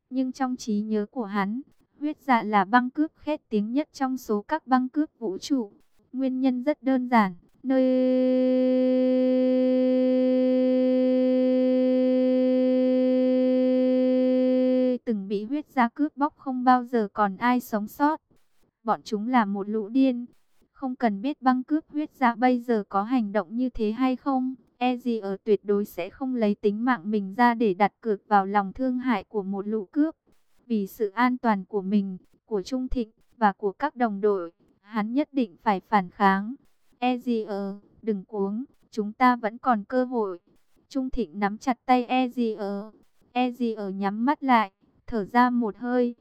Nhưng trong trí nhớ của hắn, huyết dạ là băng cướp khét tiếng nhất trong số các băng cướp vũ trụ. Nguyên nhân rất đơn giản, nơi từng bị huyết dạ cướp bóc không bao giờ còn ai sống sót. Bọn chúng là một lũ điên. Không cần biết băng cướp huyết dạ bây giờ có hành động như thế hay không, Aegir tuyệt đối sẽ không lấy tính mạng mình ra để đặt cược vào lòng thương hại của một lũ cướp. Vì sự an toàn của mình, của Trung Thịnh và của các đồng đội, hắn nhất định phải phản kháng. Aegir, đừng cuống, chúng ta vẫn còn cơ hội. Trung Thịnh nắm chặt tay Aegir. Aegir nhắm mắt lại, thở ra một hơi,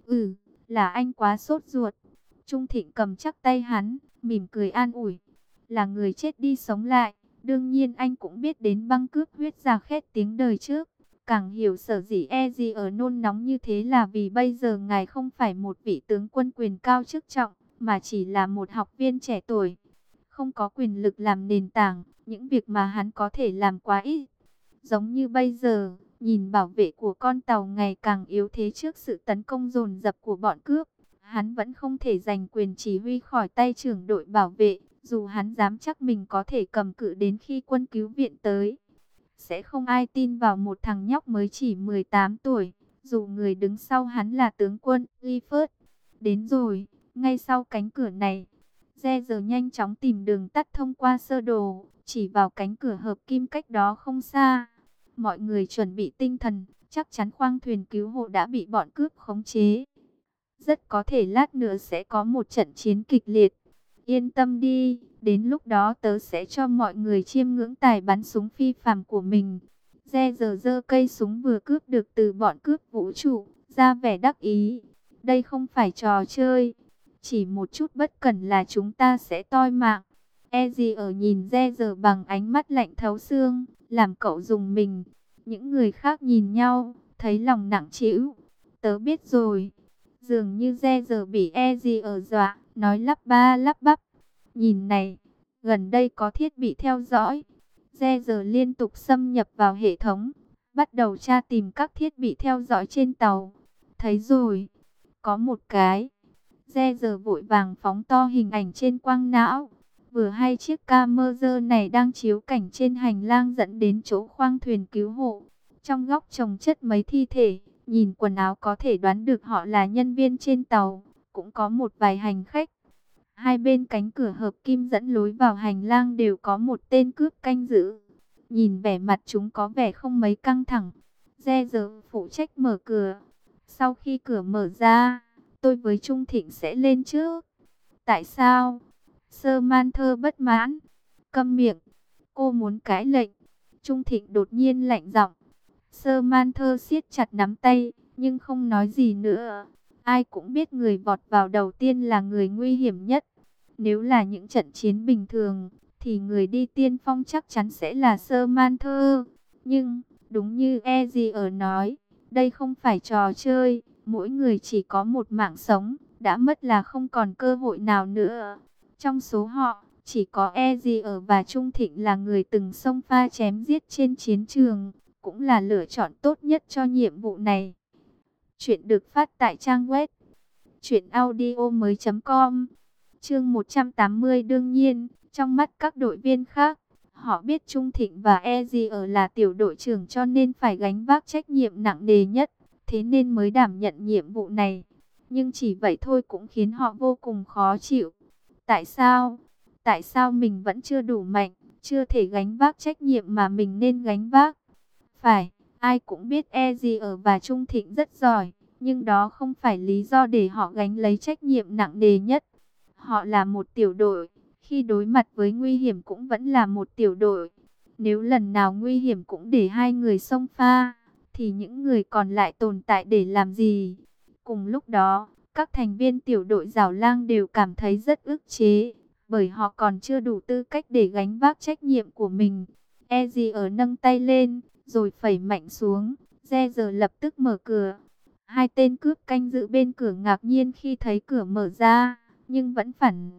là anh quá sốt ruột. Trung Thịnh cầm chắc tay hắn, mỉm cười an ủi. Là người chết đi sống lại, đương nhiên anh cũng biết đến băng cướp huyết dạ khét tiếng đời trước. Càng hiểu sở dĩ Aegir nôn nóng như thế là vì bây giờ ngài không phải một vị tướng quân quyền cao chức trọng, mà chỉ là một học viên trẻ tuổi. Không có quyền lực làm nền tảng, những việc mà hắn có thể làm quá ít. Giống như bây giờ, nhìn bảo vệ của con tàu ngày càng yếu thế trước sự tấn công dồn dập của bọn cướp. Hắn vẫn không thể giành quyền chỉ huy khỏi tay trưởng đội bảo vệ, dù hắn dám chắc mình có thể cầm cự đến khi quân cứu viện tới. Sẽ không ai tin vào một thằng nhóc mới chỉ 18 tuổi, dù người đứng sau hắn là tướng quân Clifford. Đến rồi, ngay sau cánh cửa này, Roger nhanh chóng tìm đường tắt thông qua sơ đồ, chỉ vào cánh cửa hợp kim cách đó không xa. Mọi người chuẩn bị tinh thần, chắc chắn khoang thuyền cứu hộ đã bị bọn cướp khống chế. Rất có thể lát nữa sẽ có một trận chiến kịch liệt. Yên tâm đi, đến lúc đó tớ sẽ cho mọi người chiêm ngưỡng tài bắn súng phi phàm của mình. Roger giơ cây súng vừa cướp được từ bọn cướp vũ trụ, ra vẻ đắc ý. Đây không phải trò chơi, chỉ một chút bất cẩn là chúng ta sẽ toi mạng. Aegir nhìn Roger bằng ánh mắt lạnh thấu xương, làm cậu rùng mình. Những người khác nhìn nhau, thấy lòng nặng trĩu. Tớ biết rồi. Dường như Roger bị Aegir dọa, nói lắp ba lắp bắp. Nhìn này, gần đây có thiết bị theo dõi. Roger liên tục xâm nhập vào hệ thống, bắt đầu tra tìm các thiết bị theo dõi trên tàu. Thấy rồi, có một cái. Roger vội vàng phóng to hình ảnh trên quang não. Vừa hay chiếc camera này đang chiếu cảnh trên hành lang dẫn đến chỗ khoang thuyền cứu hộ. Trong góc chồng chất mấy thi thể, nhìn quần áo có thể đoán được họ là nhân viên trên tàu, cũng có một vài hành khách. Hai bên cánh cửa hợp kim dẫn lối vào hành lang đều có một tên cướp canh giữ. Nhìn vẻ mặt chúng có vẻ không mấy căng thẳng. Roger phụ trách mở cửa. Sau khi cửa mở ra, tôi với Trung Thịnh sẽ lên trước. Tại sao? Samantha bất mãn. Câm miệng. Cô muốn cãi lệnh. Trung Thịnh đột nhiên lạnh giọng. Samantha siết chặt nắm tay, nhưng không nói gì nữa. Ai cũng biết người vọt vào đầu tiên là người nguy hiểm nhất. Nếu là những trận chiến bình thường, thì người đi tiên phong chắc chắn sẽ là Samantha. Nhưng, đúng như Aegir nói, đây không phải trò chơi. Mỗi người chỉ có một mạng sống, đã mất là không còn cơ hội nào nữa. Trong số họ, chỉ có Aegir và Trung Thịnh là người từng xông pha chém giết trên chiến trường, cũng là lựa chọn tốt nhất cho nhiệm vụ này. Chuyện được phát tại trang web truyệnaudiomoi.com. Chương 180. Đương nhiên, trong mắt các đội viên khác, họ biết Trung Thịnh và Aegir là tiểu đội trưởng cho nên phải gánh vác trách nhiệm nặng nề nhất, thế nên mới đảm nhận nhiệm vụ này. Nhưng chỉ vậy thôi cũng khiến họ vô cùng khó chịu. Tại sao? Tại sao mình vẫn chưa đủ mạnh, chưa thể gánh vác trách nhiệm mà mình nên gánh vác? Phải, ai cũng biết Aegir và Trung Thịnh rất giỏi, nhưng đó không phải lý do để họ gánh lấy trách nhiệm nặng nề nhất. Họ là một tiểu đội, khi đối mặt với nguy hiểm cũng vẫn là một tiểu đội. Nếu lần nào nguy hiểm cũng để hai người xông pha, thì những người còn lại tồn tại để làm gì? Cùng lúc đó, các thành viên tiểu đội Giảo Lang đều cảm thấy rất ức chế, bởi họ còn chưa đủ tư cách để gánh vác trách nhiệm của mình. Aegir nâng tay lên, rồi phẩy mạnh xuống. Roger lập tức mở cửa. Hai tên cướp canh giữ bên cửa ngạc nhiên khi thấy cửa mở ra, nhưng vẫn phản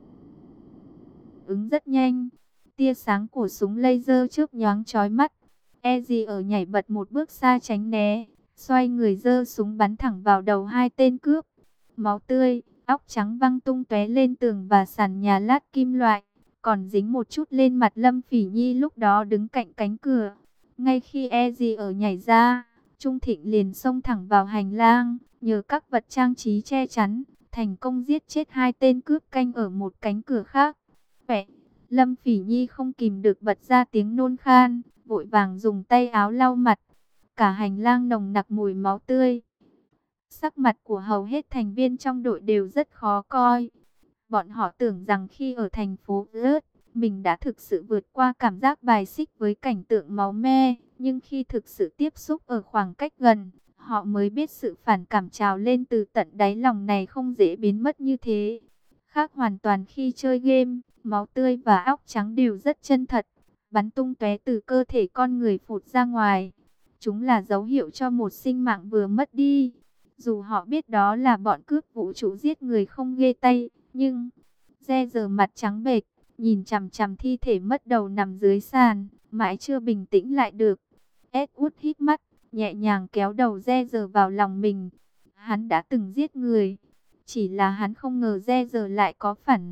ứng rất nhanh. Tia sáng của súng laser chớp nhoáng chói mắt. Eddie ở nhảy bật một bước xa tránh né, xoay người giơ súng bắn thẳng vào đầu hai tên cướp. Máu tươi, óc trắng văng tung tóe lên tường và sàn nhà lát kim loại, còn dính một chút lên mặt Lâm Phỉ Nhi lúc đó đứng cạnh cánh cửa. Ngay khi Eddie ở nhảy ra, Trung Thịnh liền xông thẳng vào hành lang, nhờ các vật trang trí che chắn, thành công giết chết hai tên cướp canh ở một cánh cửa khác. Vậy, Lâm Phỉ Nhi không kìm được bật ra tiếng nôn khan, vội vàng dùng tay áo lau mặt. Cả hành lang nồng nặc mùi máu tươi. Sắc mặt của hầu hết thành viên trong đội đều rất khó coi. Bọn họ tưởng rằng khi ở thành phố Rớt, mình đã thực sự vượt qua cảm giác bài xích với cảnh tượng máu me. Nhưng khi thực sự tiếp xúc ở khoảng cách gần, họ mới biết sự phản cảm trào lên từ tận đáy lòng này không dễ biến mất như thế. Khác hoàn toàn khi chơi game, máu tươi và óc trắng đều rất chân thật, bắn tung tóe từ cơ thể con người phụt ra ngoài. Chúng là dấu hiệu cho một sinh mạng vừa mất đi. Dù họ biết đó là bọn cướp vũ trụ giết người không ghê tay, nhưng giờ mặt trắng bệch, nhìn chằm chằm thi thể mất đầu nằm dưới sàn, mãi chưa bình tĩnh lại được. Edward hít mắt, nhẹ nhàng kéo đầu giờ vào lòng mình. Hắn đã từng giết người, chỉ là hắn không ngờ giờ lại có phản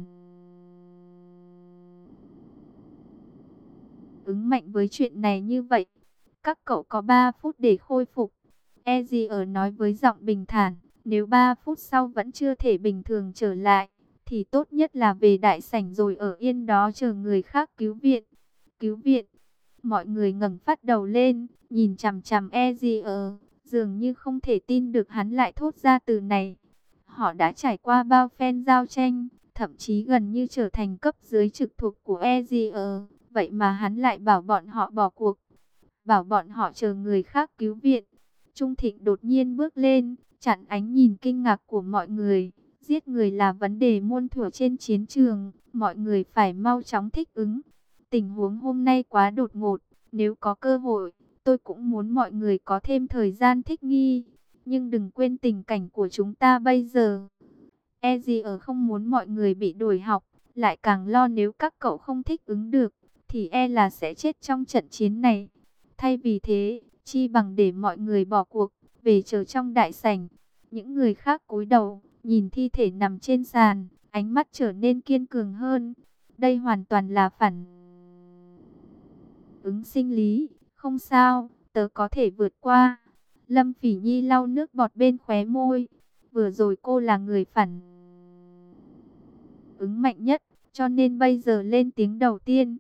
ứng mạnh với chuyện này như vậy. Các cậu có 3 phút để khôi phục. Eddie nói với giọng bình thản, nếu 3 phút sau vẫn chưa thể bình thường trở lại, thì tốt nhất là về đại sảnh rồi ở yên đó chờ người khác cứu viện. Cứu viện. Mọi người ngẩng phát đầu lên, nhìn chằm chằm Eddie, dường như không thể tin được hắn lại thốt ra từ này. Họ đã trải qua bao phen giao tranh, thậm chí gần như trở thành cấp dưới trực thuộc của Eddie, vậy mà hắn lại bảo bọn họ bỏ cuộc, bảo bọn họ chờ người khác cứu viện. Trung Thịnh đột nhiên bước lên, chặn ánh nhìn kinh ngạc của mọi người. Giết người là vấn đề muôn thuở trên chiến trường, mọi người phải mau chóng thích ứng. Tình huống hôm nay quá đột ngột, nếu có cơ hội, tôi cũng muốn mọi người có thêm thời gian thích nghi. Nhưng đừng quên tình cảnh của chúng ta bây giờ. Eddie không muốn mọi người bị đuổi học, lại càng lo nếu các cậu không thích ứng được, thì là sẽ chết trong trận chiến này. Thay vì thế, chi bằng để mọi người bỏ cuộc, về chờ trong đại sảnh. Những người khác cúi đầu, nhìn thi thể nằm trên sàn, ánh mắt trở nên kiên cường hơn. Đây hoàn toàn là phản ứng sinh lý, không sao, tớ có thể vượt qua. Lâm Phỉ Nhi lau nước bọt bên khóe môi. Vừa rồi cô là người phản ứng mạnh nhất, cho nên bây giờ lên tiếng đầu tiên.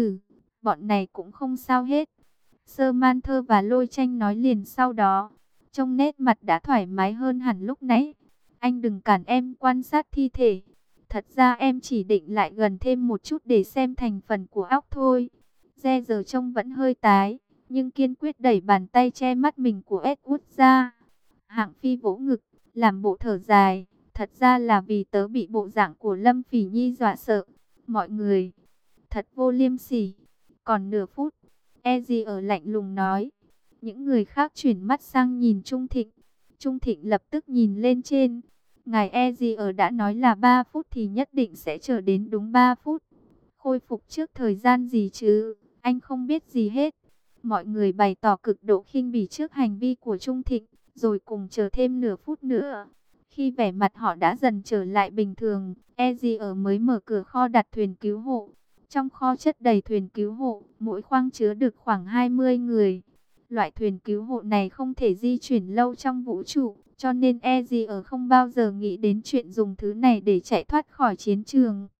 Bọn này cũng không sao hết. Sơ Man Thơ và Lôi Tranh nói liền sau đó, trông nét mặt đã thoải mái hơn hẳn lúc nãy. Anh đừng cản em quan sát thi thể. Thật ra em chỉ định lại gần thêm một chút để xem thành phần của óc thôi. Giờ trông vẫn hơi tái, nhưng kiên quyết đẩy bàn tay che mắt mình của Edward ra. Hạng Phi vỗ ngực, làm bộ thở dài. Thật ra là vì tớ bị bộ dạng của Lâm Phỉ Nhi dọa sợ. Mọi người, thật vô liêm sỉ. Còn nửa phút, Eddie lạnh lùng nói. Những người khác chuyển mắt sang nhìn Trung Thịnh. Trung Thịnh lập tức nhìn lên trên. Ngài Eddie đã nói là 3 phút thì nhất định sẽ chờ đến đúng 3 phút. Khôi phục trước thời gian gì chứ? Anh không biết gì hết. Mọi người bày tỏ cực độ khinh bỉ trước hành vi của Trung Thịnh, rồi cùng chờ thêm nửa phút nữa. Khi vẻ mặt họ đã dần trở lại bình thường, Eddie mới mở cửa kho đặt thuyền cứu hộ. Trong kho chất đầy thuyền cứu hộ, mỗi khoang chứa được khoảng 20 người. Loại thuyền cứu hộ này không thể di chuyển lâu trong vũ trụ, cho nên Eddie không bao giờ nghĩ đến chuyện dùng thứ này để chạy thoát khỏi chiến trường.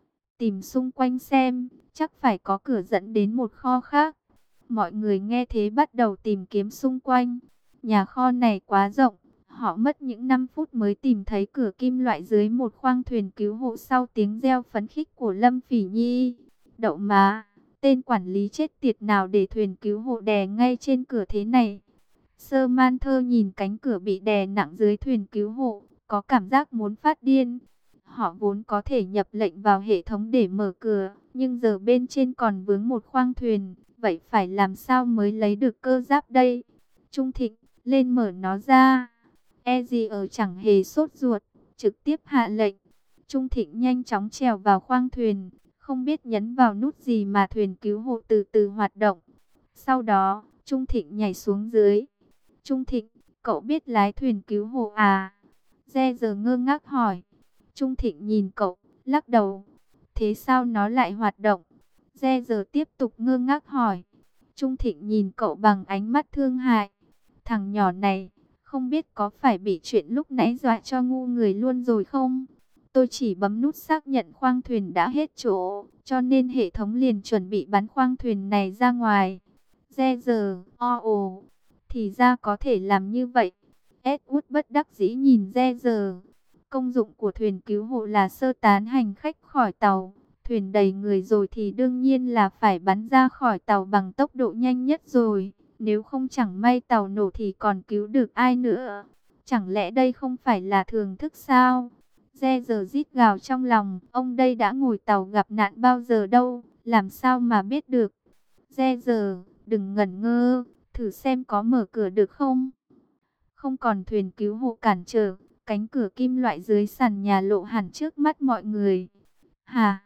Tìm xung quanh xem, chắc phải có cửa dẫn đến một kho khác. Mọi người nghe thế bắt đầu tìm kiếm xung quanh. Nhà kho này quá rộng, họ mất những 5 phút mới tìm thấy cửa kim loại dưới một khoang thuyền cứu hộ sau tiếng reo phấn khích của Lâm Phỉ Nhi. Đậu má, tên quản lý chết tiệt nào để thuyền cứu hộ đè ngay trên cửa thế này. Sơ Man Thơ nhìn cánh cửa bị đè nặng dưới thuyền cứu hộ, có cảm giác muốn phát điên. Họ vốn có thể nhập lệnh vào hệ thống để mở cửa, nhưng giờ bên trên còn vướng một khoang thuyền, vậy phải làm sao mới lấy được cơ giáp đây? Trung Thịnh, lên mở nó ra. Eddie chẳng hề sốt ruột, trực tiếp hạ lệnh. Trung Thịnh nhanh chóng trèo vào khoang thuyền, không biết nhấn vào nút gì mà thuyền cứu hộ từ từ hoạt động. Sau đó, Trung Thịnh nhảy xuống dưới. Trung Thịnh, cậu biết lái thuyền cứu hộ à? Re giờ ngơ ngác hỏi. Trung Thịnh nhìn cậu, lắc đầu. Thế sao nó lại hoạt động? Re giờ tiếp tục ngơ ngác hỏi. Trung Thịnh nhìn cậu bằng ánh mắt thương hại. Thằng nhỏ này, không biết có phải bị chuyện lúc nãy dọa cho ngu người luôn rồi không? Tôi chỉ bấm nút xác nhận khoang thuyền đã hết chỗ, cho nên hệ thống liền chuẩn bị bắn khoang thuyền này ra ngoài. Re giờ, ồ, thì ra có thể làm như vậy. Edward bất đắc dĩ nhìn Re giờ. Công dụng của thuyền cứu hộ là sơ tán hành khách khỏi tàu. Thuyền đầy người rồi thì đương nhiên là phải bắn ra khỏi tàu bằng tốc độ nhanh nhất rồi. Nếu không chẳng may tàu nổ thì còn cứu được ai nữa. Chẳng lẽ đây không phải là thường thức sao? Re giờ rít gào trong lòng. Ông đây đã ngồi tàu gặp nạn bao giờ đâu. Làm sao mà biết được? Re giờ, đừng ngẩn ngơ. Thử xem có mở cửa được không? Không còn thuyền cứu hộ cản trở. Cánh cửa kim loại dưới sàn nhà lộ hẳn trước mắt mọi người. Hả?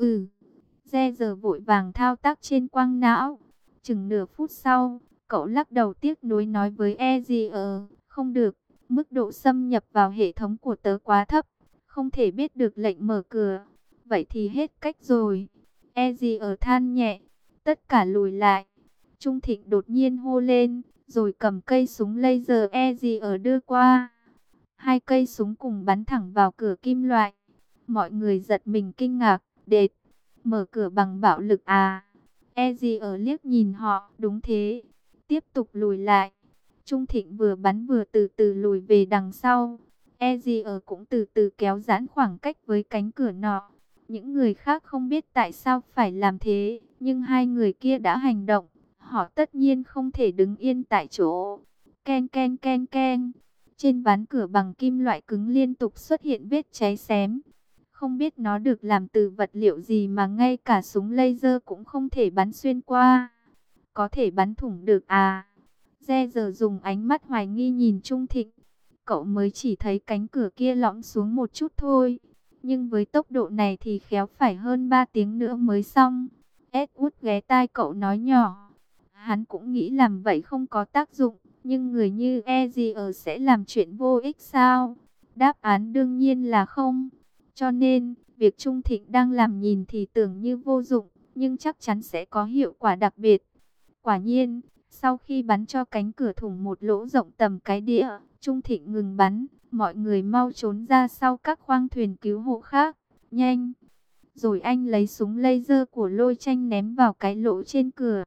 Re giờ vội vàng thao tác trên quang não. Chừng nửa phút sau, cậu lắc đầu tiếc nuối nói với Ezier, không được, mức độ xâm nhập vào hệ thống của tớ quá thấp, không thể biết được lệnh mở cửa. Vậy thì hết cách rồi. Ezier than nhẹ, tất cả lùi lại. Trung Thịnh đột nhiên hô lên, rồi cầm cây súng laser Ezier đưa qua. Hai cây súng cùng bắn thẳng vào cửa kim loại. Mọi người giật mình kinh ngạc, đệt, mở cửa bằng bạo lực à? Ezier liếc nhìn họ, đúng thế. Tiếp tục lùi lại. Trung Thịnh vừa bắn vừa từ từ lùi về đằng sau. Ezier cũng từ từ kéo giãn khoảng cách với cánh cửa nọ. Những người khác không biết tại sao phải làm thế, nhưng hai người kia đã hành động. Họ tất nhiên không thể đứng yên tại chỗ. Ken ken ken ken. Trên ván cửa bằng kim loại cứng liên tục xuất hiện vết cháy xém. Không biết nó được làm từ vật liệu gì mà ngay cả súng laser cũng không thể bắn xuyên qua. Có thể bắn thủng được à? Re giờ dùng ánh mắt hoài nghi nhìn Trung Thịnh. Cậu mới chỉ thấy cánh cửa kia lõm xuống một chút thôi. Nhưng với tốc độ này thì khéo phải hơn 3 tiếng nữa mới xong. Edward ghé tai cậu nói nhỏ. Hắn cũng nghĩ làm vậy không có tác dụng. Nhưng người như Ezier sẽ làm chuyện vô ích sao? Đáp án đương nhiên là không. Cho nên, việc Trung Thịnh đang làm nhìn thì tưởng như vô dụng, nhưng chắc chắn sẽ có hiệu quả đặc biệt. Quả nhiên, sau khi bắn cho cánh cửa thủng một lỗ rộng tầm cái đĩa, Trung Thịnh ngừng bắn, mọi người mau trốn ra sau các khoang thuyền cứu hộ khác. Nhanh! Rồi anh lấy súng laser của Lôi Tranh ném vào cái lỗ trên cửa.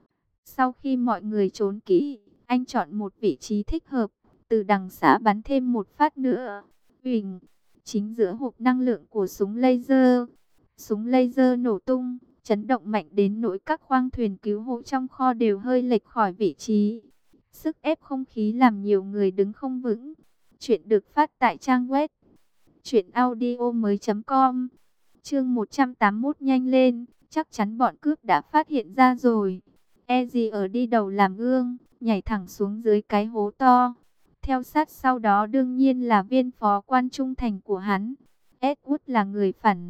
Sau khi mọi người trốn kỹ, anh chọn một vị trí thích hợp, từ đằng xa bắn thêm một phát nữa. Uỳnh! Chính giữa hộp năng lượng của súng laser. Súng laser nổ tung, chấn động mạnh đến nỗi các khoang thuyền cứu hộ trong kho đều hơi lệch khỏi vị trí. Sức ép không khí làm nhiều người đứng không vững. Chuyện được phát tại trang web truyệnaudiomoi.com. Chương 181 nhanh lên, chắc chắn bọn cướp đã phát hiện ra rồi. Ezier ở đi đầu làm gương, nhảy thẳng xuống dưới cái hố to. Theo sát sau đó đương nhiên là viên phó quan trung thành của hắn. Edward là người phản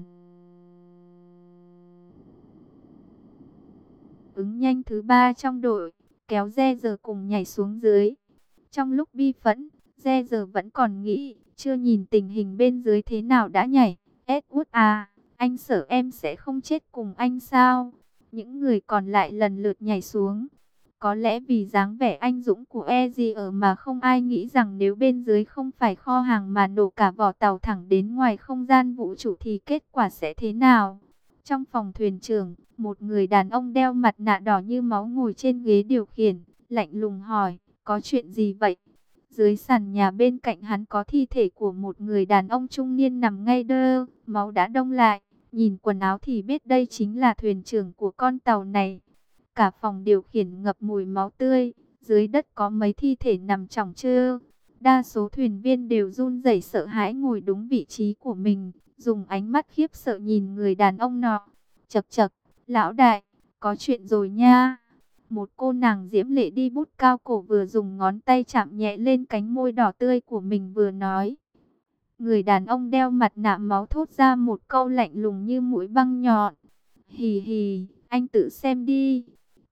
ứng nhanh thứ 3 trong đội, kéo Re giờ cùng nhảy xuống dưới. Trong lúc bi phẫn, Re giờ vẫn còn nghĩ, chưa nhìn tình hình bên dưới thế nào đã nhảy. Edward à, anh sợ em sẽ không chết cùng anh sao? Những người còn lại lần lượt nhảy xuống. Có lẽ vì dáng vẻ anh dũng của Ezier mà không ai nghĩ rằng nếu bên dưới không phải kho hàng mà nổ cả vỏ tàu thẳng đến ngoài không gian vũ trụ thì kết quả sẽ thế nào. Trong phòng thuyền trưởng, một người đàn ông đeo mặt nạ đỏ như máu ngồi trên ghế điều khiển, lạnh lùng hỏi, có chuyện gì vậy? Dưới sàn nhà bên cạnh hắn có thi thể của một người đàn ông trung niên nằm ngay đơ, máu đã đông lại, nhìn quần áo thì biết đây chính là thuyền trưởng của con tàu này. Cả phòng điều khiển ngập mùi máu tươi, dưới đất có mấy thi thể nằm chỏng chơ. Đa số thuyền viên đều run rẩy sợ hãi ngồi đúng vị trí của mình, dùng ánh mắt khiếp sợ nhìn người đàn ông nọ. Chậc chậc, lão đại, có chuyện rồi nha. Một cô nàng diễm lệ đi bút cao cổ vừa dùng ngón tay chạm nhẹ lên cánh môi đỏ tươi của mình vừa nói. Người đàn ông đeo mặt nạ máu thốt ra một câu lạnh lùng như mũi băng nhọn. Hì hì, anh tự xem đi.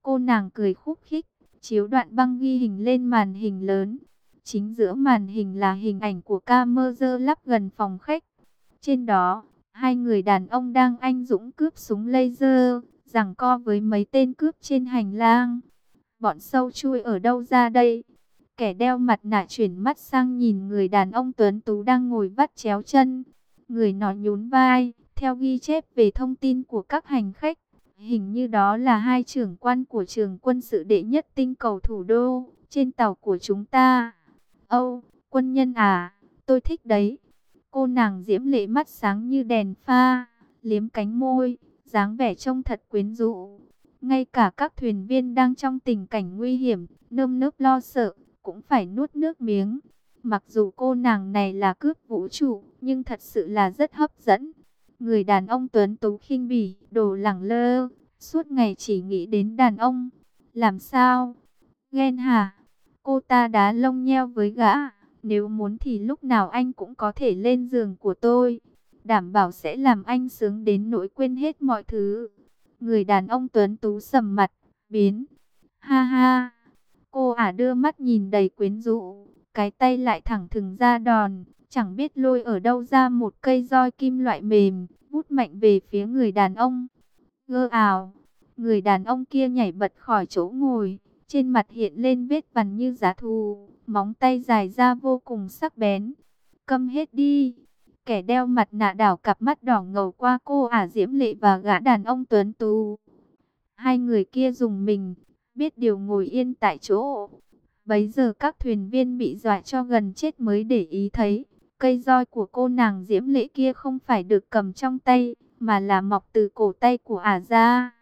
Cô nàng cười khúc khích, chiếu đoạn băng ghi hình lên màn hình lớn. Chính giữa màn hình là hình ảnh của camera lắp gần phòng khách. Trên đó, hai người đàn ông đang anh dũng cướp súng laser, giằng co với mấy tên cướp trên hành lang. Bọn sâu chui ở đâu ra đây? Kẻ đeo mặt nạ chuyển mắt sang nhìn người đàn ông tuấn tú đang ngồi vắt chéo chân. Người nọ nhún vai, theo ghi chép về thông tin của các hành khách. Hình như đó là hai trưởng quan của trường quân sự đệ nhất tinh cầu thủ đô, trên tàu của chúng ta. Âu, quân nhân à, tôi thích đấy. Cô nàng diễm lệ mắt sáng như đèn pha, liếm cánh môi, dáng vẻ trông thật quyến rũ. Ngay cả các thuyền viên đang trong tình cảnh nguy hiểm, nơm nớp lo sợ, cũng phải nuốt nước miếng. Mặc dù cô nàng này là cướp vũ trụ, nhưng thật sự là rất hấp dẫn. Người đàn ông tuấn tú khinh bỉ, đồ lẳng lơ, suốt ngày chỉ nghĩ đến đàn ông. Làm sao? Ghen hả? Cô ta đá lông nheo với gã. Nếu muốn thì lúc nào anh cũng có thể lên giường của tôi. Đảm bảo sẽ làm anh sướng đến nỗi quên hết mọi thứ. Người đàn ông tuấn tú sầm mặt, biến. Ha ha. Cô ả đưa mắt nhìn đầy quyến rũ, cái tay lại thẳng thừng ra đòn, chẳng biết lôi ở đâu ra một cây roi kim loại mềm, vút mạnh về phía người đàn ông. Gơ ào, người đàn ông kia nhảy bật khỏi chỗ ngồi, trên mặt hiện lên vết vằn như giá thù, móng tay dài ra vô cùng sắc bén. Câm hết đi. Kẻ đeo mặt nạ đảo cặp mắt đỏ ngầu qua cô ả diễm lệ và gã đàn ông tuấn tú. Hai người kia dùng mình, biết điều ngồi yên tại chỗ. Bấy giờ các thuyền viên bị dọa cho gần chết mới để ý thấy, cây roi của cô nàng diễm lệ kia không phải được cầm trong tay, mà là mọc từ cổ tay của ả ra.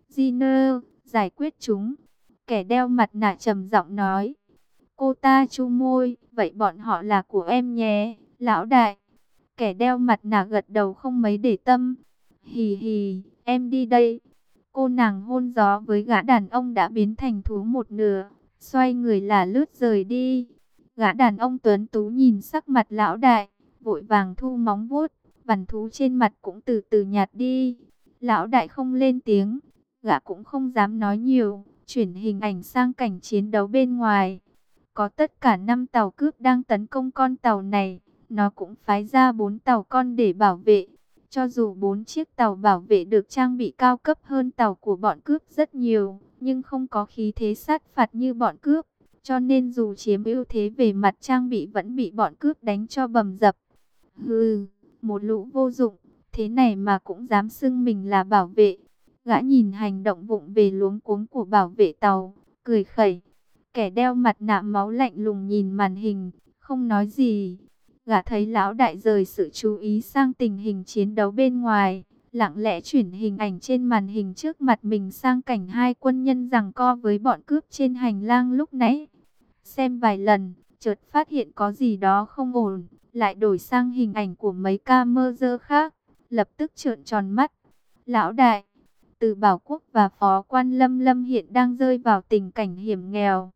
Giner, giải quyết chúng. Kẻ đeo mặt nạ trầm giọng nói. Cô ta chu môi, vậy bọn họ là của em nhé, lão đại. Kẻ đeo mặt nạ gật đầu không mấy để tâm. Hì hì, em đi đây. Cô nàng hôn gió với gã đàn ông đã biến thành thú một nửa, xoay người là lướt rời đi. Gã đàn ông tuấn tú nhìn sắc mặt lão đại, vội vàng thu móng vuốt, vằn thú trên mặt cũng từ từ nhạt đi. Lão đại không lên tiếng, gã cũng không dám nói nhiều, chuyển hình ảnh sang cảnh chiến đấu bên ngoài. Có tất cả 5 tàu cướp đang tấn công con tàu này, nó cũng phái ra 4 tàu con để bảo vệ. Cho dù 4 chiếc tàu bảo vệ được trang bị cao cấp hơn tàu của bọn cướp rất nhiều, nhưng không có khí thế sát phạt như bọn cướp. Cho nên dù chiếm ưu thế về mặt trang bị vẫn bị bọn cướp đánh cho bầm dập. Hừ, một lũ vô dụng, thế này mà cũng dám xưng mình là bảo vệ. Gã nhìn hành động vụng về luống cuống của bảo vệ tàu, cười khẩy. Kẻ đeo mặt nạ máu lạnh lùng nhìn màn hình, không nói gì. Gã thấy lão đại rời sự chú ý sang tình hình chiến đấu bên ngoài, lặng lẽ chuyển hình ảnh trên màn hình trước mặt mình sang cảnh hai quân nhân giằng co với bọn cướp trên hành lang lúc nãy. Xem vài lần, chợt phát hiện có gì đó không ổn, lại đổi sang hình ảnh của mấy camera khác, lập tức trợn tròn mắt. Lão đại, Từ Bảo Quốc và Phó quan Lâm Lâm hiện đang rơi vào tình cảnh hiểm nghèo.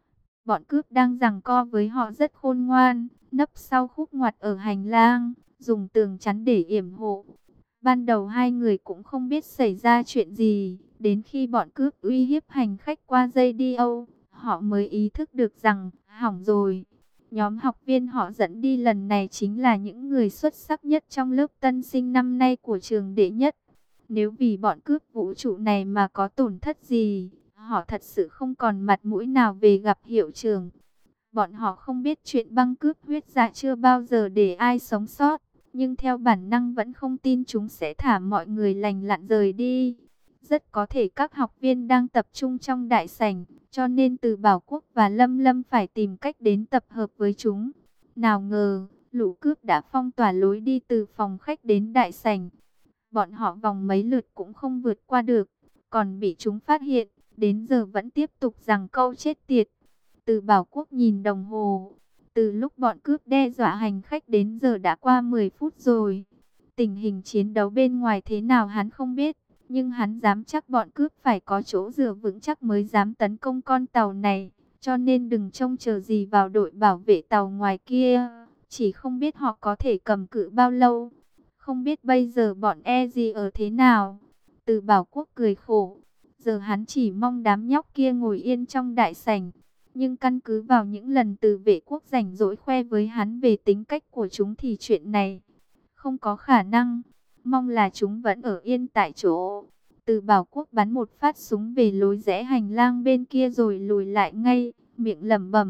Bọn cướp đang giằng co với họ rất khôn ngoan, nấp sau khúc ngoặt ở hành lang, dùng tường chắn để yểm hộ. Ban đầu hai người cũng không biết xảy ra chuyện gì, đến khi bọn cướp uy hiếp hành khách qua radio, họ mới ý thức được rằng, hỏng rồi. Nhóm học viên họ dẫn đi lần này chính là những người xuất sắc nhất trong lớp tân sinh năm nay của trường đệ nhất. Nếu vì bọn cướp vũ trụ này mà có tổn thất gì, họ thật sự không còn mặt mũi nào về gặp hiệu trưởng. Bọn họ không biết chuyện băng cướp huyết dạ chưa bao giờ để ai sống sót, nhưng theo bản năng vẫn không tin chúng sẽ thả mọi người lành lặn rời đi. Rất có thể các học viên đang tập trung trong đại sảnh, cho nên Từ Bảo Quốc và Lâm Lâm phải tìm cách đến tập hợp với chúng. Nào ngờ, lũ cướp đã phong tỏa lối đi từ phòng khách đến đại sảnh. Bọn họ vòng mấy lượt cũng không vượt qua được, còn bị chúng phát hiện, đến giờ vẫn tiếp tục giằng câu chết tiệt. Từ Bảo Quốc nhìn đồng hồ, từ lúc bọn cướp đe dọa hành khách đến giờ đã qua 10 phút rồi. Tình hình chiến đấu bên ngoài thế nào hắn không biết, nhưng hắn dám chắc bọn cướp phải có chỗ dựa vững chắc mới dám tấn công con tàu này. Cho nên đừng trông chờ gì vào đội bảo vệ tàu ngoài kia, chỉ không biết họ có thể cầm cự bao lâu. Không biết bây giờ bọn e gì ở thế nào. Từ Bảo Quốc cười khổ. Giờ hắn chỉ mong đám nhóc kia ngồi yên trong đại sảnh. Nhưng căn cứ vào những lần từ vệ quốc rảnh rỗi khoe với hắn về tính cách của chúng thì chuyện này không có khả năng. Mong là chúng vẫn ở yên tại chỗ. Từ Bảo Quốc bắn một phát súng về lối rẽ hành lang bên kia rồi lùi lại ngay, miệng lẩm bẩm.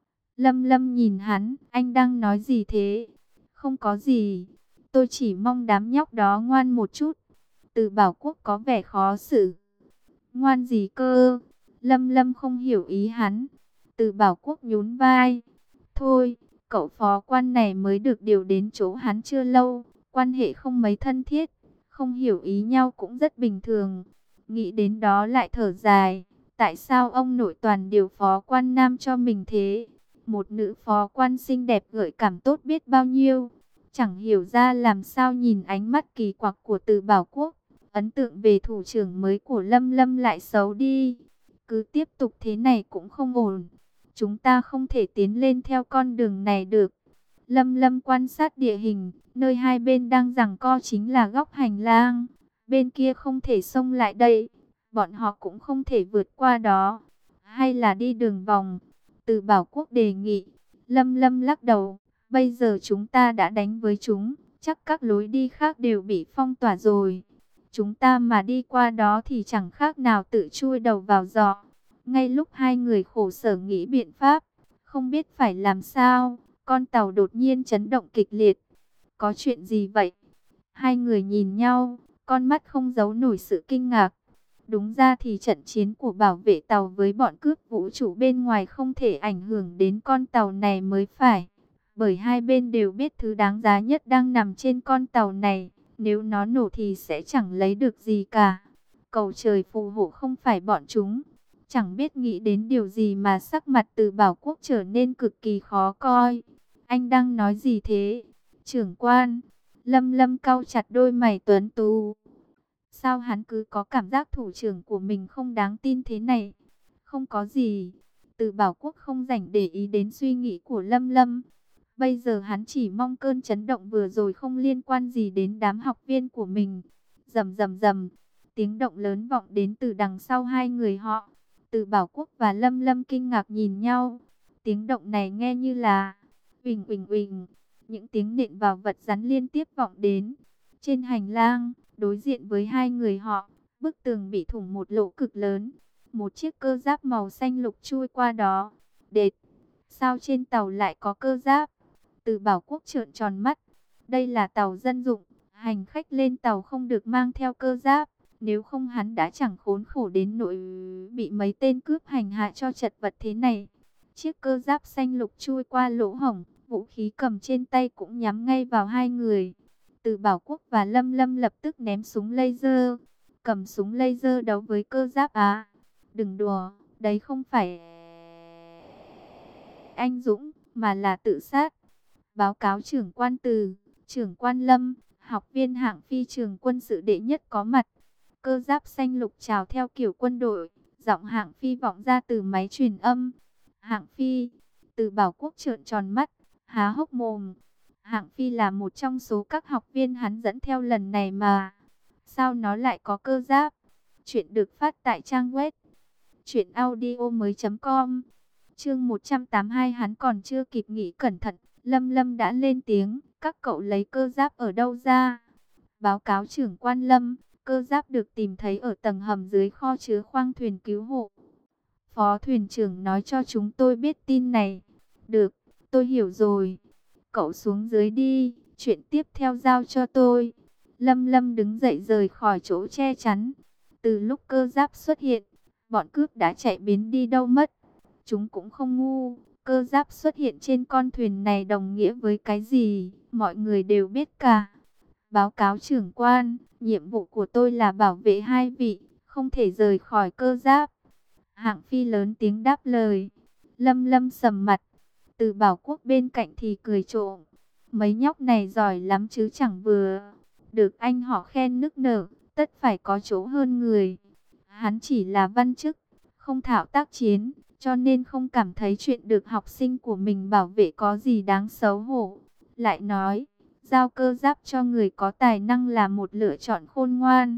Lâm Lâm nhìn hắn, anh đang nói gì thế? Không có gì, tôi chỉ mong đám nhóc đó ngoan một chút. Từ Bảo Quốc có vẻ khó xử. Ngoan gì cơ? Lâm Lâm không hiểu ý hắn. Từ Bảo Quốc nhún vai. Thôi, cậu phó quan này mới được điều đến chỗ hắn chưa lâu, quan hệ không mấy thân thiết, không hiểu ý nhau cũng rất bình thường. Nghĩ đến đó lại thở dài. Tại sao ông nội toàn điều phó quan nam cho mình thế? Một nữ phó quan xinh đẹp gợi cảm tốt biết bao nhiêu. Chẳng hiểu ra làm sao nhìn ánh mắt kỳ quặc của Từ Bảo Quốc. Ấn tượng về thủ trưởng mới của Lâm Lâm lại xấu đi. Cứ tiếp tục thế này cũng không ổn. Chúng ta không thể tiến lên theo con đường này được. Lâm Lâm quan sát địa hình. Nơi hai bên đang giằng co chính là góc hành lang. Bên kia không thể xông lại đây. Bọn họ cũng không thể vượt qua đó. Hay là đi đường vòng? Từ Bảo Quốc đề nghị. Lâm Lâm lắc đầu. Bây giờ chúng ta đã đánh với chúng. Chắc các lối đi khác đều bị phong tỏa rồi. Chúng ta mà đi qua đó thì chẳng khác nào tự chui đầu vào giỏ. Ngay lúc hai người khổ sở nghĩ biện pháp, không biết phải làm sao, con tàu đột nhiên chấn động kịch liệt. Có chuyện gì vậy? Hai người nhìn nhau, con mắt không giấu nổi sự kinh ngạc. Đúng ra thì trận chiến của bảo vệ tàu với bọn cướp vũ trụ bên ngoài không thể ảnh hưởng đến con tàu này mới phải. Bởi hai bên đều biết thứ đáng giá nhất đang nằm trên con tàu này. Nếu nó nổ thì sẽ chẳng lấy được gì cả. Cầu trời phù hộ không phải bọn chúng. Chẳng biết nghĩ đến điều gì mà sắc mặt Từ Bảo Quốc trở nên cực kỳ khó coi. Anh đang nói gì thế? Trưởng quan. Lâm Lâm cau chặt đôi mày tuấn tú. Sao hắn cứ có cảm giác thủ trưởng của mình không đáng tin thế này? Không có gì. Từ Bảo Quốc không rảnh để ý đến suy nghĩ của Lâm Lâm. Bây giờ hắn chỉ mong cơn chấn động vừa rồi không liên quan gì đến đám học viên của mình. Rầm rầm rầm, tiếng động lớn vọng đến từ đằng sau hai người họ. Từ Bảo Quốc và Lâm Lâm kinh ngạc nhìn nhau. Tiếng động này nghe như là uỳnh uỳnh uỳnh. Những tiếng nện vào vật rắn liên tiếp vọng đến. Trên hành lang, đối diện với hai người họ, bức tường bị thủng một lỗ cực lớn. Một chiếc cơ giáp màu xanh lục chui qua đó. Đệt, sao trên tàu lại có cơ giáp? Từ Bảo Quốc trợn tròn mắt. Đây là tàu dân dụng, hành khách lên tàu không được mang theo cơ giáp. Nếu không hắn đã chẳng khốn khổ đến nỗi bị mấy tên cướp hành hạ cho chật vật thế này. Chiếc cơ giáp xanh lục chui qua lỗ hổng, vũ khí cầm trên tay cũng nhắm ngay vào hai người. Từ Bảo Quốc và Lâm Lâm lập tức ném súng laser. Cầm súng laser đấu với cơ giáp á. Đừng đùa, đấy không phải anh dũng, mà là tự sát. Báo cáo trưởng quan Từ, trưởng quan Lâm, học viên hạng phi trường quân sự đệ nhất có mặt. Cơ giáp xanh lục chào theo kiểu quân đội, giọng hạng phi vọng ra từ máy truyền âm. Hạng phi, Từ Bảo Quốc trợn tròn mắt, há hốc mồm. Hạng phi là một trong số các học viên hắn dẫn theo lần này mà. Sao nó lại có cơ giáp? Chuyện được phát tại trang web truyệnaudiomoi.com. Chương 182 hắn còn chưa kịp nghĩ cẩn thận, Lâm Lâm đã lên tiếng, các cậu lấy cơ giáp ở đâu ra? Báo cáo trưởng quan Lâm, cơ giáp được tìm thấy ở tầng hầm dưới kho chứa khoang thuyền cứu hộ. Phó thuyền trưởng nói cho chúng tôi biết tin này. Được, tôi hiểu rồi. Cậu xuống dưới đi, chuyện tiếp theo giao cho tôi. Lâm Lâm đứng dậy rời khỏi chỗ che chắn. Từ lúc cơ giáp xuất hiện, bọn cướp đã chạy biến đi đâu mất. Chúng cũng không ngu, cơ giáp xuất hiện trên con thuyền này đồng nghĩa với cái gì, mọi người đều biết cả. Báo cáo trưởng quan, nhiệm vụ của tôi là bảo vệ hai vị, không thể rời khỏi cơ giáp. Hạng phi lớn tiếng đáp lời. Lâm Lâm sầm mặt. Từ Bảo Quốc bên cạnh thì cười trộm. Mấy nhóc này giỏi lắm chứ chẳng vừa. Được anh họ khen nức nở, tất phải có chỗ hơn người. Hắn chỉ là văn chức, không thạo tác chiến, cho nên không cảm thấy chuyện được học sinh của mình bảo vệ có gì đáng xấu hổ. Lại nói, giao cơ giáp cho người có tài năng là một lựa chọn khôn ngoan.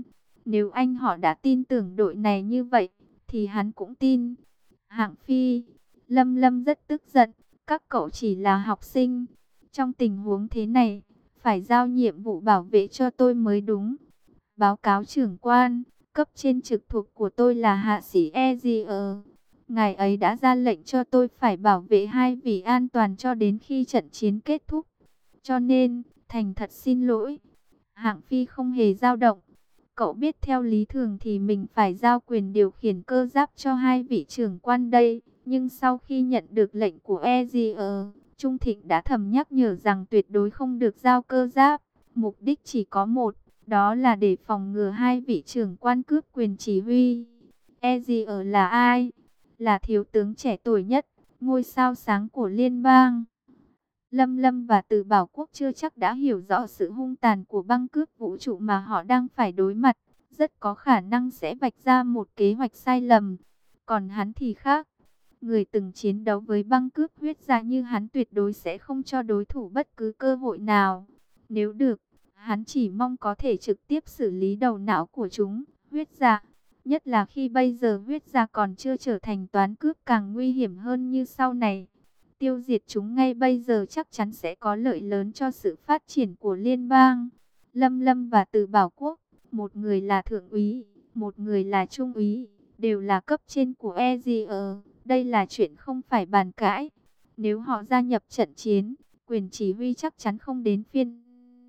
Nếu anh họ đã tin tưởng đội này như vậy, thì hắn cũng tin. Hạng Phi, Lâm Lâm rất tức giận, các cậu chỉ là học sinh. Trong tình huống thế này, phải giao nhiệm vụ bảo vệ cho tôi mới đúng. Báo cáo trưởng quan, cấp trên trực thuộc của tôi là hạ sĩ Ezier. Ngài ấy đã ra lệnh cho tôi phải bảo vệ hai vị an toàn cho đến khi trận chiến kết thúc. Cho nên, thành thật xin lỗi. Hạng Phi không hề dao động. Cậu biết theo lý thường thì mình phải giao quyền điều khiển cơ giáp cho hai vị trưởng quan đây. Nhưng sau khi nhận được lệnh của Ezier, Trung Thịnh đã thầm nhắc nhở rằng tuyệt đối không được giao cơ giáp. Mục đích chỉ có một, đó là để phòng ngừa hai vị trưởng quan cướp quyền chỉ huy. Ezier là ai? Là thiếu tướng trẻ tuổi nhất, ngôi sao sáng của liên bang. Lâm Lâm và Từ Bảo Quốc chưa chắc đã hiểu rõ sự hung tàn của băng cướp vũ trụ mà họ đang phải đối mặt. Rất có khả năng sẽ vạch ra một kế hoạch sai lầm. Còn hắn thì khác. Người từng chiến đấu với băng cướp huyết dạ như hắn tuyệt đối sẽ không cho đối thủ bất cứ cơ hội nào. Nếu được, hắn chỉ mong có thể trực tiếp xử lý đầu não của chúng, huyết dạ. Nhất là khi bây giờ huyết dạ còn chưa trở thành toán cướp càng nguy hiểm hơn như sau này. Tiêu diệt chúng ngay bây giờ chắc chắn sẽ có lợi lớn cho sự phát triển của liên bang. Lâm Lâm và Từ Bảo Quốc, một người là thượng úy, một người là trung úy, đều là cấp trên của Ezier. Đây là chuyện không phải bàn cãi. Nếu họ gia nhập trận chiến, quyền chỉ huy chắc chắn không đến phiên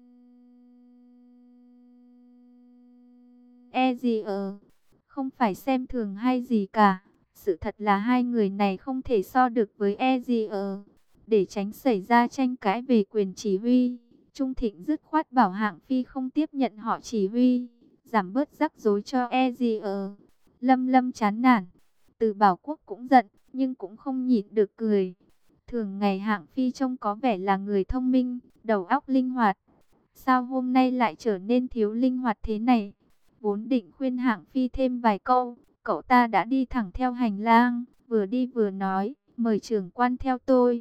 Ezier. Không phải xem thường hay gì cả. Sự thật là hai người này không thể so được với Ezier. Để tránh xảy ra tranh cãi về quyền chỉ huy, Trung Thịnh dứt khoát bảo Hạng Phi không tiếp nhận họ chỉ huy, giảm bớt rắc rối cho Ezier. Lâm Lâm chán nản, Từ Bảo Quốc cũng giận, nhưng cũng không nhịn được cười. Thường ngày Hạng Phi trông có vẻ là người thông minh, đầu óc linh hoạt. Sao hôm nay lại trở nên thiếu linh hoạt thế này? Vốn định khuyên Hạng Phi thêm vài câu, cậu ta đã đi thẳng theo hành lang, vừa đi vừa nói, mời trưởng quan theo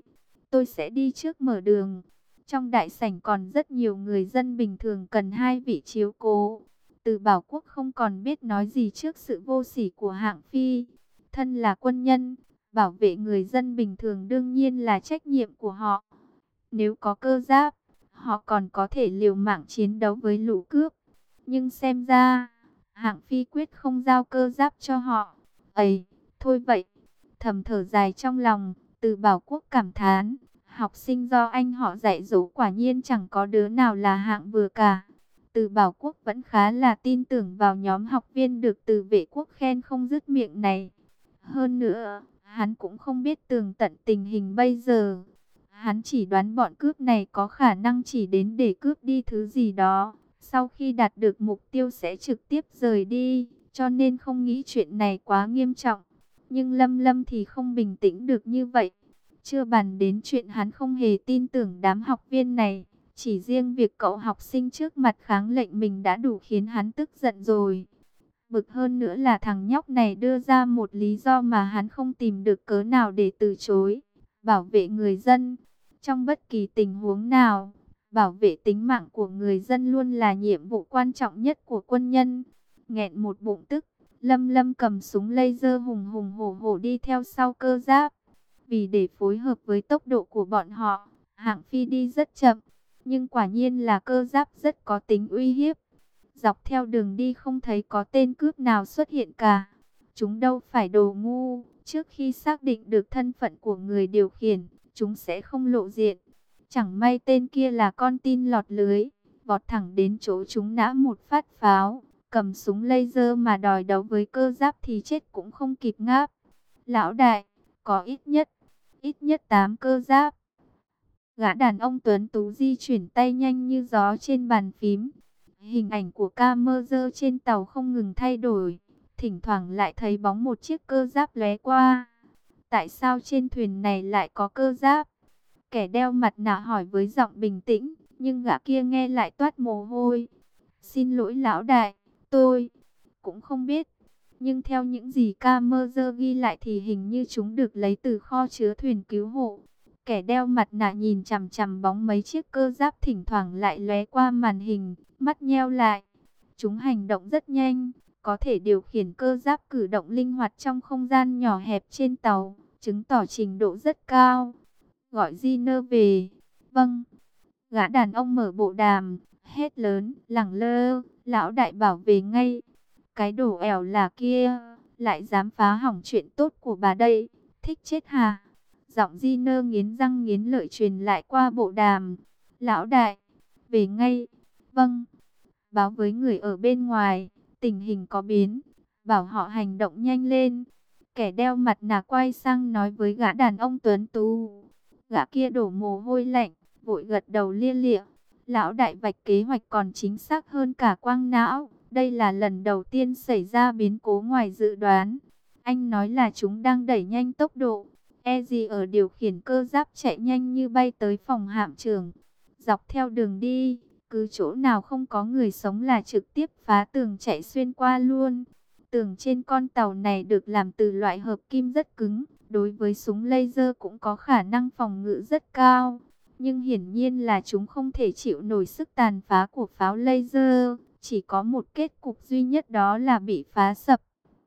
tôi sẽ đi trước mở đường. Trong đại sảnh còn rất nhiều người dân bình thường cần hai vị chiếu cố. Từ Bảo Quốc không còn biết nói gì trước sự vô sỉ của Hạng Phi. Thân là quân nhân, bảo vệ người dân bình thường đương nhiên là trách nhiệm của họ. Nếu có cơ giáp, họ còn có thể liều mạng chiến đấu với lũ cướp. Nhưng xem ra, Hạng Phi quyết không giao cơ giáp cho họ. Ấy, thôi vậy. Thầm thở dài trong lòng, Từ Bảo Quốc cảm thán. Học sinh do anh họ dạy dỗ quả nhiên chẳng có đứa nào là hạng vừa cả. Từ Bảo Quốc vẫn khá là tin tưởng vào nhóm học viên được Từ Vệ Quốc khen không dứt miệng này. Hơn nữa, hắn cũng không biết tường tận tình hình bây giờ. Hắn chỉ đoán bọn cướp này có khả năng chỉ đến để cướp đi thứ gì đó. Sau khi đạt được mục tiêu sẽ trực tiếp rời đi, cho nên không nghĩ chuyện này quá nghiêm trọng. Nhưng Lâm Lâm thì không bình tĩnh được như vậy. Chưa bàn đến chuyện hắn không hề tin tưởng đám học viên này. Chỉ riêng việc cậu học sinh trước mặt kháng lệnh mình đã đủ khiến hắn tức giận rồi. Bực hơn nữa là thằng nhóc này đưa ra một lý do mà hắn không tìm được cớ nào để từ chối. Bảo vệ người dân. Trong bất kỳ tình huống nào, bảo vệ tính mạng của người dân luôn là nhiệm vụ quan trọng nhất của quân nhân. Nghẹn một bụng tức, Lâm Lâm cầm súng laser hùng hùng hổ hổ đi theo sau cơ giáp. Vì để phối hợp với tốc độ của bọn họ, Hạng Phi đi rất chậm, nhưng quả nhiên là cơ giáp rất có tính uy hiếp. Dọc theo đường đi không thấy có tên cướp nào xuất hiện cả. Chúng đâu phải đồ ngu, trước khi xác định được thân phận của người điều khiển, chúng sẽ không lộ diện. Chẳng may tên kia là con tin lọt lưới, vọt thẳng đến chỗ chúng nã một phát pháo, cầm súng laser mà đòi đấu với cơ giáp thì chết cũng không kịp ngáp. Lão đại, có ít nhất 8 cơ giáp. Gã đàn ông tuấn tú di chuyển tay nhanh như gió trên bàn phím. Hình ảnh của camera trên tàu không ngừng thay đổi, thỉnh thoảng lại thấy bóng một chiếc cơ giáp lóe qua. Tại sao trên thuyền này lại có cơ giáp? Kẻ đeo mặt nạ hỏi với giọng bình tĩnh, nhưng gã kia nghe lại toát mồ hôi. Xin lỗi lão đại, tôi cũng không biết. Nhưng theo những gì camera ghi lại thì hình như chúng được lấy từ kho chứa thuyền cứu hộ. Kẻ đeo mặt nạ nhìn chằm chằm bóng mấy chiếc cơ giáp thỉnh thoảng lại lóe qua màn hình, mắt nheo lại. Chúng hành động rất nhanh, có thể điều khiển cơ giáp cử động linh hoạt trong không gian nhỏ hẹp trên tàu, chứng tỏ trình độ rất cao. Gọi Giner về. Vâng. Gã đàn ông mở bộ đàm, hét lớn, lẳng lơ, lão đại bảo về ngay. Cái đồ ẻo là kia, lại dám phá hỏng chuyện tốt của bà đây, thích chết hả? Giọng Giner nghiến răng nghiến lợi truyền lại qua bộ đàm. Lão đại, về ngay. Vâng. Báo với người ở bên ngoài, tình hình có biến, bảo họ hành động nhanh lên. Kẻ đeo mặt nạ quay sang nói với gã đàn ông tuấn tú. Gã kia đổ mồ hôi lạnh, vội gật đầu lia lịa. Lão đại vạch kế hoạch còn chính xác hơn cả quang não. Đây là lần đầu tiên xảy ra biến cố ngoài dự đoán. Anh nói là chúng đang đẩy nhanh tốc độ. E gì ở điều khiển cơ giáp chạy nhanh như bay tới phòng hạm trưởng. Dọc theo đường đi, cứ chỗ nào không có người sống là trực tiếp phá tường chạy xuyên qua luôn. Tường trên con tàu này được làm từ loại hợp kim rất cứng, đối với súng laser cũng có khả năng phòng ngự rất cao. Nhưng hiển nhiên là chúng không thể chịu nổi sức tàn phá của pháo laser, chỉ có một kết cục duy nhất, đó là bị phá sập.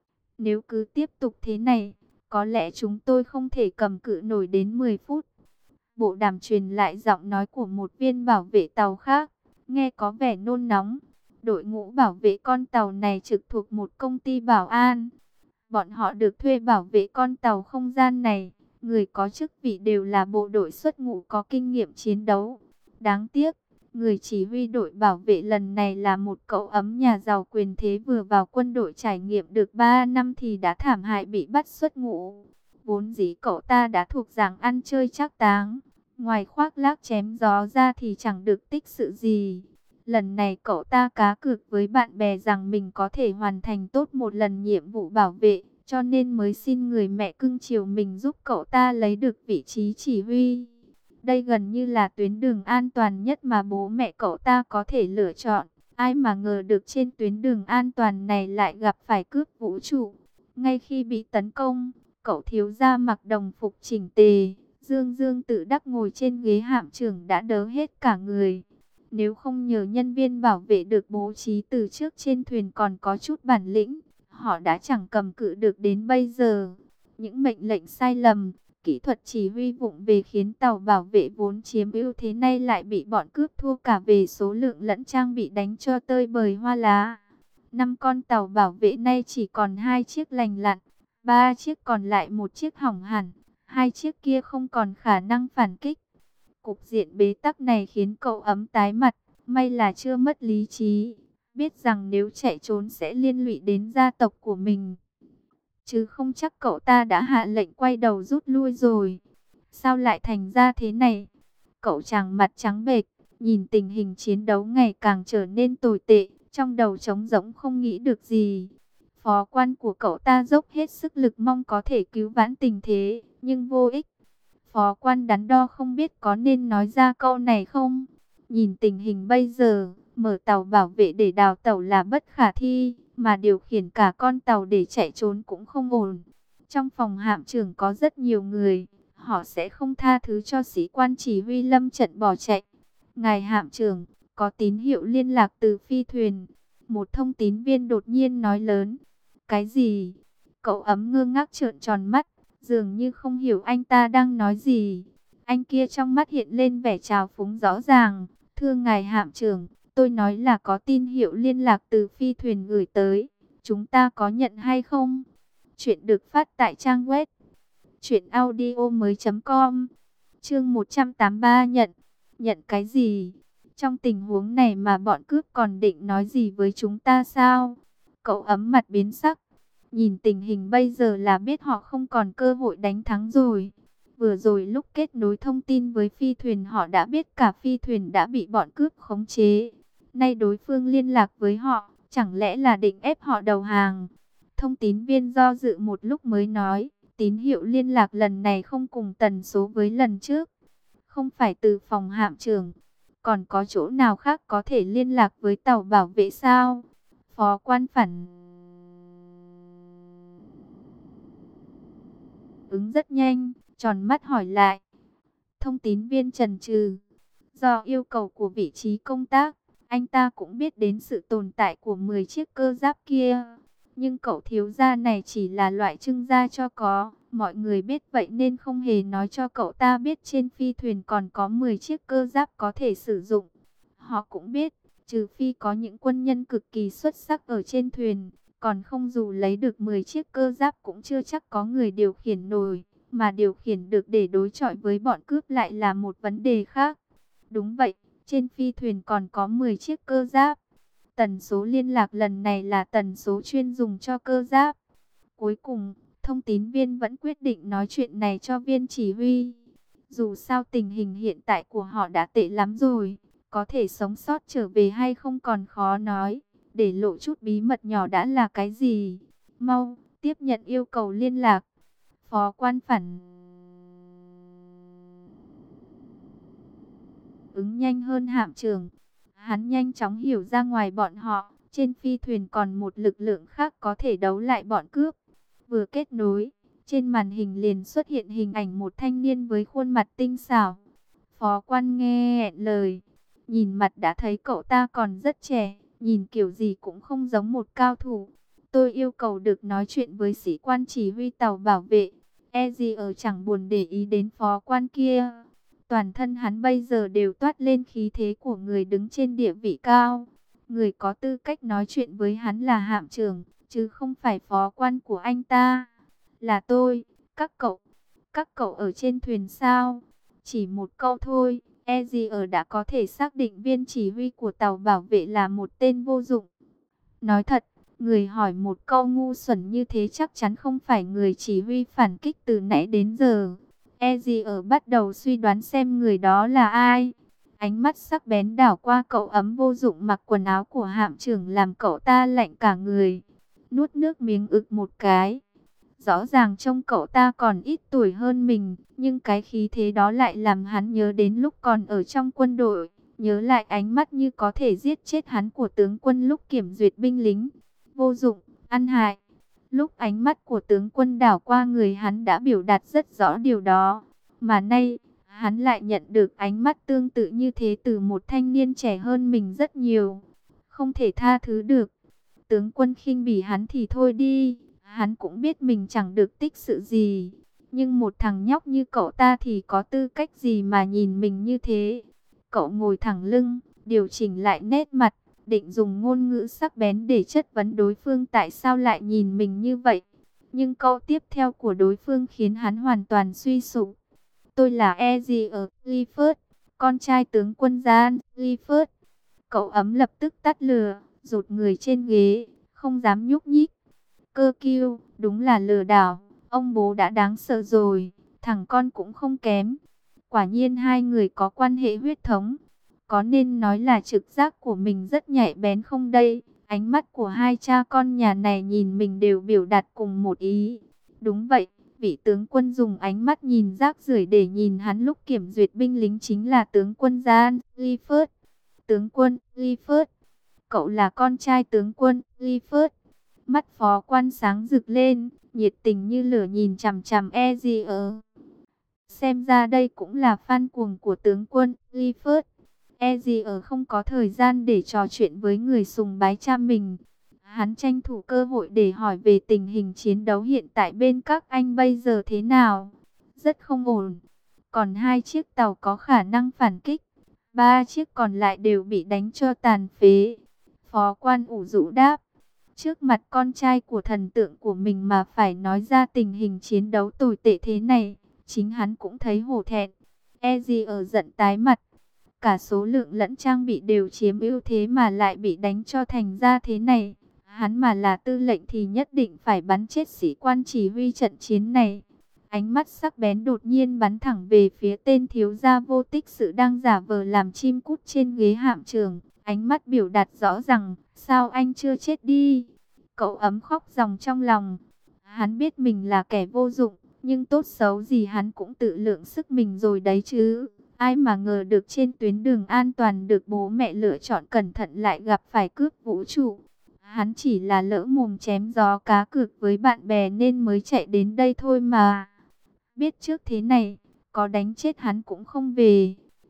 Nếu cứ tiếp tục thế này, có lẽ chúng tôi không thể cầm cự nổi đến 10 phút. Bộ đàm truyền lại giọng nói của một viên bảo vệ tàu khác, nghe có vẻ nôn nóng. Đội ngũ bảo vệ con tàu này trực thuộc một công ty bảo an. Bọn họ được thuê bảo vệ con tàu không gian này. Người có chức vị đều là bộ đội xuất ngũ có kinh nghiệm chiến đấu. Đáng tiếc, người chỉ huy đội bảo vệ lần này là một cậu ấm nhà giàu quyền thế vừa vào quân đội trải nghiệm được 3 năm thì đã thảm hại bị bắt xuất ngũ. Vốn dĩ cậu ta đã thuộc dạng ăn chơi trác táng. Ngoài khoác lác chém gió ra thì chẳng được tích sự gì. Lần này cậu ta cá cược với bạn bè rằng mình có thể hoàn thành tốt một lần nhiệm vụ bảo vệ, cho nên mới xin người mẹ cưng chiều mình giúp cậu ta lấy được vị trí chỉ huy. Đây gần như là tuyến đường an toàn nhất mà bố mẹ cậu ta có thể lựa chọn. Ai mà ngờ được trên tuyến đường an toàn này lại gặp phải cướp vũ trụ. Ngay khi bị tấn công, cậu thiếu gia mặc đồng phục chỉnh tề, dương dương tự đắc ngồi trên ghế hạm trưởng đã đỡ hết cả người. Nếu không nhờ nhân viên bảo vệ được bố trí từ trước trên thuyền còn có chút bản lĩnh, họ đã chẳng cầm cự được đến bây giờ. Những mệnh lệnh sai lầm, kỹ thuật chỉ huy vụng về khiến tàu bảo vệ vốn chiếm ưu thế nay lại bị bọn cướp thua cả về số lượng lẫn trang bị đánh cho tơi bời hoa lá. 5 con tàu bảo vệ nay chỉ còn 2 chiếc lành lặn, 3 chiếc còn lại một chiếc hỏng hẳn, 2 chiếc kia không còn khả năng phản kích. Cục diện bế tắc này khiến cậu ấm tái mặt, may là chưa mất lý trí, biết rằng nếu chạy trốn sẽ liên lụy đến gia tộc của mình. Chứ không chắc cậu ta đã hạ lệnh quay đầu rút lui rồi. Sao lại thành ra thế này? Cậu chàng mặt trắng bệch, nhìn tình hình chiến đấu ngày càng trở nên tồi tệ, trong đầu trống rỗng không nghĩ được gì. Phó quan của cậu ta dốc hết sức lực mong có thể cứu vãn tình thế, nhưng vô ích. Phó quan đắn đo không biết có nên nói ra câu này không. Nhìn tình hình bây giờ, mở tàu bảo vệ để đào tàu là bất khả thi, mà điều khiển cả con tàu để chạy trốn cũng không ổn. Trong phòng hạm trưởng có rất nhiều người, họ sẽ không tha thứ cho sĩ quan chỉ huy lâm trận bỏ chạy. Ngài hạm trưởng, có tín hiệu liên lạc từ phi thuyền. Một thông tín viên đột nhiên nói lớn. Cái gì? Cậu ấm ngơ ngác trợn tròn mắt, dường như không hiểu anh ta đang nói gì. Anh kia trong mắt hiện lên vẻ trào phúng rõ ràng. Thưa ngài hạm trưởng, tôi nói là có tín hiệu liên lạc từ phi thuyền gửi tới. Chúng ta có nhận hay không? Chuyện được phát tại trang web truyệnaudiomoi.com. Chương 183 nhận. Nhận cái gì? Trong tình huống này mà bọn cướp còn định nói gì với chúng ta sao? Cậu ấm mặt biến sắc. Nhìn tình hình bây giờ là biết họ không còn cơ hội đánh thắng rồi. Vừa rồi lúc kết nối thông tin với phi thuyền họ đã biết cả phi thuyền đã bị bọn cướp khống chế. Nay đối phương liên lạc với họ, chẳng lẽ là định ép họ đầu hàng? Thông tín viên do dự một lúc mới nói, tín hiệu liên lạc lần này không cùng tần số với lần trước. Không phải từ phòng hạm trưởng, còn có chỗ nào khác có thể liên lạc với tàu bảo vệ sao? Phó quan phản ứng rất nhanh, tròn mắt hỏi lại. Thông tín viên chần chừ. Do yêu cầu của vị trí công tác, Anh ta cũng biết đến sự tồn tại của 10 chiếc cơ giáp kia. Nhưng cậu thiếu gia này chỉ là loại trưng ra cho có. Mọi người biết vậy nên không hề nói cho cậu ta biết trên phi thuyền còn có 10 chiếc cơ giáp có thể sử dụng. Họ cũng biết, trừ phi có những quân nhân cực kỳ xuất sắc ở trên thuyền, còn không dù lấy được 10 chiếc cơ giáp cũng chưa chắc có người điều khiển nổi. Mà điều khiển được để đối chọi với bọn cướp lại là một vấn đề khác. Đúng vậy, trên phi thuyền còn có 10 chiếc cơ giáp. Tần số liên lạc lần này là tần số chuyên dùng cho cơ giáp. Cuối cùng, thông tín viên vẫn quyết định nói chuyện này cho viên chỉ huy. Dù sao tình hình hiện tại của họ đã tệ lắm rồi, có thể sống sót trở về hay không còn khó nói. Để lộ chút bí mật nhỏ đã là cái gì? Mau, tiếp nhận yêu cầu liên lạc. Phó quan phản ứng nhanh hơn hạm trưởng. Hắn nhanh chóng hiểu ra ngoài bọn họ, trên phi thuyền còn một lực lượng khác có thể đấu lại bọn cướp. Vừa kết nối, trên màn hình liền xuất hiện hình ảnh một thanh niên với khuôn mặt tinh xảo. Phó quan nghe lời, nhìn mặt đã thấy cậu ta còn rất trẻ, nhìn kiểu gì cũng không giống một cao thủ. Tôi yêu cầu được nói chuyện với sĩ quan chỉ huy tàu bảo vệ. E gì ở chẳng buồn để ý đến phó quan kia. Toàn thân hắn bây giờ đều toát lên khí thế của người đứng trên địa vị cao. Người có tư cách nói chuyện với hắn là hạm trưởng, chứ không phải phó quan của anh ta. Là tôi, các cậu ở trên thuyền sao? Chỉ một câu thôi, e gì ở đã có thể xác định viên chỉ huy của tàu bảo vệ là một tên vô dụng. Nói thật, người hỏi một câu ngu xuẩn như thế chắc chắn không phải người chỉ huy phản kích từ nãy đến giờ. E gì ở bắt đầu suy đoán xem người đó là ai. Ánh mắt sắc bén đảo qua cậu ấm vô dụng mặc quần áo của hạm trưởng làm cậu ta lạnh cả người. Nuốt nước miếng ực một cái. Rõ ràng trông cậu ta còn ít tuổi hơn mình, nhưng cái khí thế đó lại làm hắn nhớ đến lúc còn ở trong quân đội. Nhớ lại ánh mắt như có thể giết chết hắn của tướng quân lúc kiểm duyệt binh lính. Vô dụng, ăn hại. Lúc ánh mắt của tướng quân đảo qua người hắn đã biểu đạt rất rõ điều đó. Mà nay, hắn lại nhận được ánh mắt tương tự như thế từ một thanh niên trẻ hơn mình rất nhiều. Không thể tha thứ được. Tướng quân khinh bỉ hắn thì thôi đi. Hắn cũng biết mình chẳng được tích sự gì. Nhưng một thằng nhóc như cậu ta thì có tư cách gì mà nhìn mình như thế. Cậu ngồi thẳng lưng, điều chỉnh lại nét mặt, định dùng ngôn ngữ sắc bén để chất vấn đối phương tại sao lại nhìn mình như vậy. Nhưng câu tiếp theo của đối phương khiến hắn hoàn toàn suy sụp. Tôi là Ezio Clifford, con trai tướng quân Jan Clifford. Cậu ấm lập tức tắt lửa, rụt người trên ghế, không dám nhúc nhích. Cơ kiêu, đúng là lừa đảo, ông bố đã đáng sợ rồi, thằng con cũng không kém. Quả nhiên hai người có quan hệ huyết thống. Có nên nói là trực giác của mình rất nhạy bén không đây? Ánh mắt của hai cha con nhà này nhìn mình đều biểu đạt cùng một ý. Đúng vậy, vị tướng quân dùng ánh mắt nhìn rác rưởi để nhìn hắn lúc kiểm duyệt binh lính chính là tướng quân Jan Clifford. Tướng quân Clifford, cậu là con trai tướng quân Clifford. Mắt phó quan sáng rực lên, nhiệt tình như lửa nhìn chằm chằm Ezio. Xem ra đây cũng là fan cuồng của tướng quân Clifford. Ezio không có thời gian để trò chuyện với người sùng bái cha mình. Hắn tranh thủ cơ hội để hỏi về tình hình chiến đấu hiện tại bên các anh bây giờ thế nào. Rất không ổn. Còn hai chiếc tàu có khả năng phản kích. Ba chiếc còn lại đều bị đánh cho tàn phế. Phó quan ủ rũ đáp. Trước mặt con trai của thần tượng của mình mà phải nói ra tình hình chiến đấu tồi tệ thế này. Chính hắn cũng thấy hổ thẹn. Ezio giận tái mặt. Cả số lượng lẫn trang bị đều chiếm ưu thế mà lại bị đánh cho thành ra thế này. Hắn mà là tư lệnh thì nhất định phải bắn chết sĩ quan chỉ huy trận chiến này. Ánh mắt sắc bén đột nhiên bắn thẳng về phía tên thiếu gia vô tích sự đang giả vờ làm chim cút trên ghế hạm trường. Ánh mắt biểu đạt rõ rằng, sao anh chưa chết đi? Cậu ấm khóc ròng trong lòng. Hắn biết mình là kẻ vô dụng, nhưng tốt xấu gì hắn cũng tự lượng sức mình rồi đấy chứ. Ai mà ngờ được trên tuyến đường an toàn được bố mẹ lựa chọn cẩn thận lại gặp phải cướp vũ trụ. Hắn chỉ là lỡ mồm chém gió cá cược với bạn bè nên mới chạy đến đây thôi mà. Biết trước thế này, có đánh chết hắn cũng không về.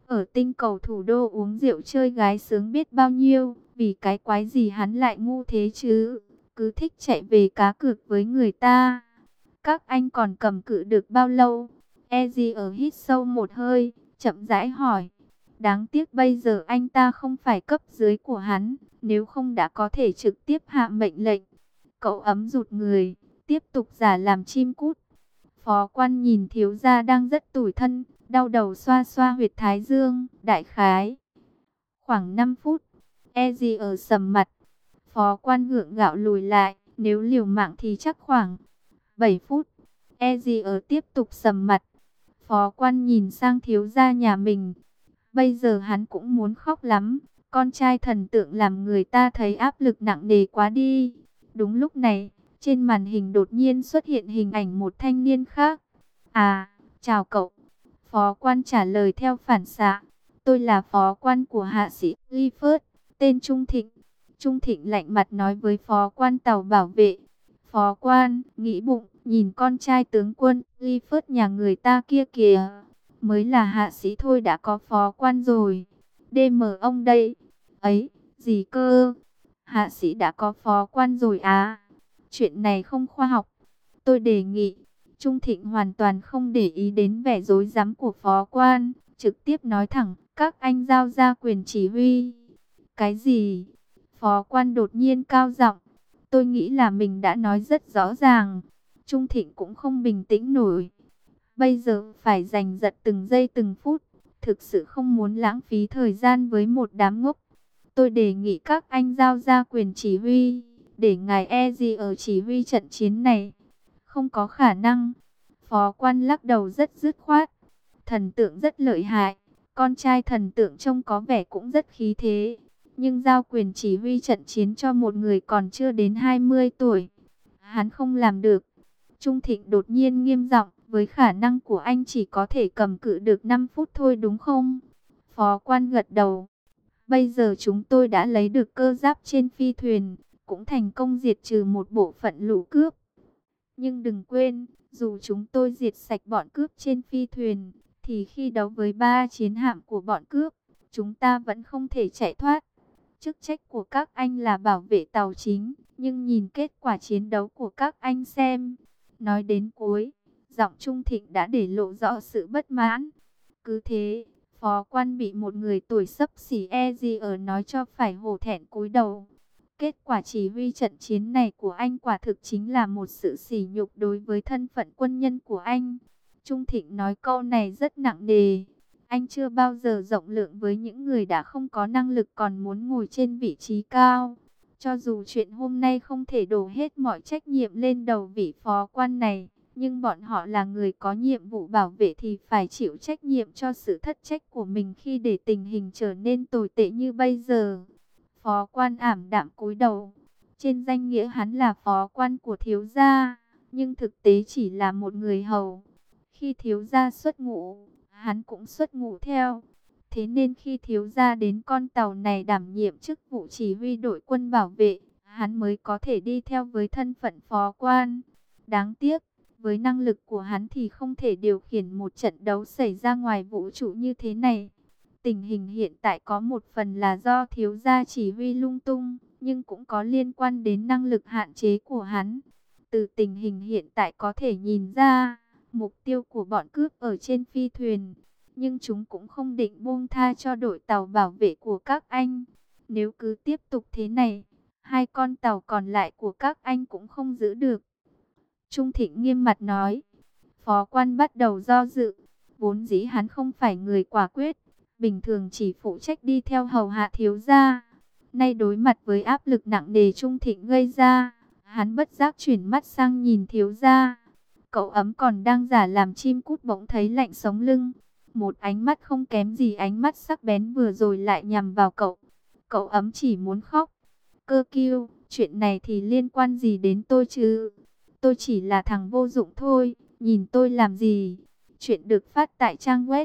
Ở tinh cầu thủ đô uống rượu chơi gái sướng biết bao nhiêu, vì cái quái gì hắn lại ngu thế chứ, cứ thích chạy về cá cược với người ta. Các anh còn cầm cự được bao lâu? Eddie ở hít sâu một hơi, chậm rãi hỏi. Đáng tiếc bây giờ anh ta không phải cấp dưới của hắn, nếu không đã có thể trực tiếp hạ mệnh lệnh. Cậu ấm rụt người, tiếp tục giả làm chim cút. Phó quan nhìn thiếu gia đang rất tủi thân, đau đầu xoa xoa huyệt thái dương, đại khái. Khoảng 5 phút, Eddie ở sầm mặt. Phó quan gượng gạo lùi lại, nếu liều mạng thì chắc khoảng 7 phút. Eddie ở tiếp tục sầm mặt. Phó quan nhìn sang thiếu gia nhà mình. Bây giờ hắn cũng muốn khóc lắm. Con trai thần tượng làm người ta thấy áp lực nặng nề quá đi. Đúng lúc này, trên màn hình đột nhiên xuất hiện hình ảnh một thanh niên khác. À, chào cậu. Phó quan trả lời theo phản xạ. Tôi là phó quan của hạ sĩ Clifford, tên Trung Thịnh. Trung Thịnh lạnh mặt nói với phó quan tàu bảo vệ. Phó quan, nghĩ bụng, nhìn con trai tướng quân Clifford nhà người ta kia kìa. Mới là hạ sĩ thôi đã có phó quan rồi. DM ông đây. Ấy, gì cơ? Hạ sĩ đã có phó quan rồi à? Chuyện này không khoa học. Tôi đề nghị. Trung Thịnh hoàn toàn không để ý đến vẻ rối rắm của phó quan. Trực tiếp nói thẳng, các anh giao ra quyền chỉ huy. Cái gì? Phó quan đột nhiên cao giọng. Tôi nghĩ là mình đã nói rất rõ ràng. Trung Thịnh cũng không bình tĩnh nổi. Bây giờ phải giành giật từng giây từng phút. Thực sự không muốn lãng phí thời gian với một đám ngốc. Tôi đề nghị các anh giao ra quyền chỉ huy. Để ngài Eddie ở chỉ huy trận chiến này. Không có khả năng. Phó quan lắc đầu rất dứt khoát. Thần tượng rất lợi hại. Con trai thần tượng trông có vẻ cũng rất khí thế. Nhưng giao quyền chỉ huy trận chiến cho một người còn chưa đến 20 tuổi. Hắn không làm được. Trung Thịnh đột nhiên nghiêm giọng. Với khả năng của anh chỉ có thể cầm cự được 5 phút thôi đúng không? Phó quan gật đầu. Bây giờ chúng tôi đã lấy được cơ giáp trên phi thuyền. Cũng thành công diệt trừ một bộ phận lũ cướp. Nhưng đừng quên, dù chúng tôi diệt sạch bọn cướp trên phi thuyền, thì khi đấu với 3 chiến hạm của bọn cướp, chúng ta vẫn không thể chạy thoát. Chức trách của các anh là bảo vệ tàu chính, nhưng nhìn kết quả chiến đấu của các anh xem. Nói đến cuối, giọng Trung Thịnh đã để lộ rõ sự bất mãn. Cứ thế, phó quan bị một người tuổi xấp xỉ ở nói cho phải hổ thẹn cúi đầu. Kết quả chỉ huy trận chiến này của anh quả thực chính là một sự sỉ nhục đối với thân phận quân nhân của anh. Trung Thịnh nói câu này rất nặng nề. Anh chưa bao giờ rộng lượng với những người đã không có năng lực còn muốn ngồi trên vị trí cao. Cho dù chuyện hôm nay không thể đổ hết mọi trách nhiệm lên đầu vị phó quan này, nhưng bọn họ là người có nhiệm vụ bảo vệ thì phải chịu trách nhiệm cho sự thất trách của mình khi để tình hình trở nên tồi tệ như bây giờ. Phó quan ảm đạm cúi đầu. Trên danh nghĩa hắn là phó quan của thiếu gia, nhưng thực tế chỉ là một người hầu. Khi thiếu gia xuất ngũ, hắn cũng xuất ngũ theo. Thế nên khi thiếu gia đến con tàu này đảm nhiệm chức vụ chỉ huy đội quân bảo vệ, hắn mới có thể đi theo với thân phận phó quan. Đáng tiếc, với năng lực của hắn thì không thể điều khiển một trận đấu xảy ra ngoài vũ trụ như thế này. Tình hình hiện tại có một phần là do thiếu gia chỉ huy lung tung, nhưng cũng có liên quan đến năng lực hạn chế của hắn. Từ tình hình hiện tại có thể nhìn ra, mục tiêu của bọn cướp ở trên phi thuyền, nhưng chúng cũng không định buông tha cho đội tàu bảo vệ của các anh. Nếu cứ tiếp tục thế này, hai con tàu còn lại của các anh cũng không giữ được. Trung Thịnh nghiêm mặt nói. Phó quan bắt đầu do dự. Vốn dĩ hắn không phải người quả quyết, bình thường chỉ phụ trách đi theo hầu hạ thiếu gia. Nay đối mặt với áp lực nặng nề Trung Thịnh gây ra, hắn bất giác chuyển mắt sang nhìn thiếu gia. Cậu ấm còn đang giả làm chim cút bỗng thấy lạnh sống lưng. Một ánh mắt không kém gì ánh mắt sắc bén vừa rồi lại nhằm vào cậu. Cậu ấm chỉ muốn khóc. Cơ kiêu, chuyện này thì liên quan gì đến tôi chứ? Tôi chỉ là thằng vô dụng thôi, nhìn tôi làm gì? Chuyện được phát tại trang web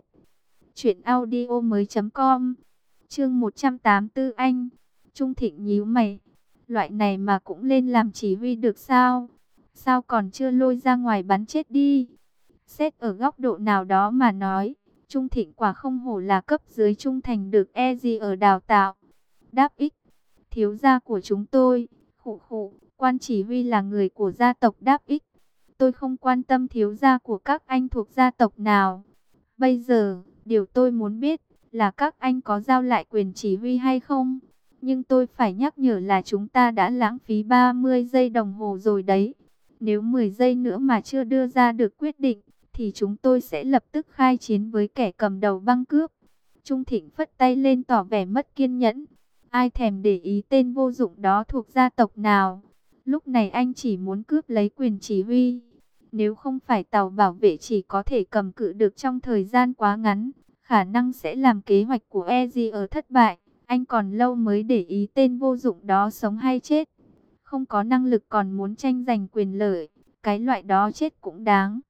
truyệnaudiomoi.com. Chương 184 anh. Trung Thịnh nhíu mày. Loại này mà cũng lên làm chỉ huy được sao? Sao còn chưa lôi ra ngoài bắn chết đi? Xét ở góc độ nào đó mà nói, Trung Thịnh quả không hổ là cấp dưới trung thành được E.G ở đào tạo. Đáp ích, thiếu gia của chúng tôi, khụ khụ, quan chỉ huy là người của gia tộc Đáp ích. Tôi không quan tâm thiếu gia của các anh thuộc gia tộc nào. Bây giờ, điều tôi muốn biết là các anh có giao lại quyền chỉ huy hay không? Nhưng tôi phải nhắc nhở là chúng ta đã lãng phí 30 giây đồng hồ rồi đấy. Nếu 10 giây nữa mà chưa đưa ra được quyết định, thì chúng tôi sẽ lập tức khai chiến với kẻ cầm đầu băng cướp. Trung Thịnh phất tay lên tỏ vẻ mất kiên nhẫn. Ai thèm để ý tên vô dụng đó thuộc gia tộc nào. Lúc này anh chỉ muốn cướp lấy quyền chỉ huy. Nếu không phải tàu bảo vệ chỉ có thể cầm cự được trong thời gian quá ngắn, khả năng sẽ làm kế hoạch của EG ở thất bại. Anh còn lâu mới để ý tên vô dụng đó sống hay chết. Không có năng lực còn muốn tranh giành quyền lợi, cái loại đó chết cũng đáng.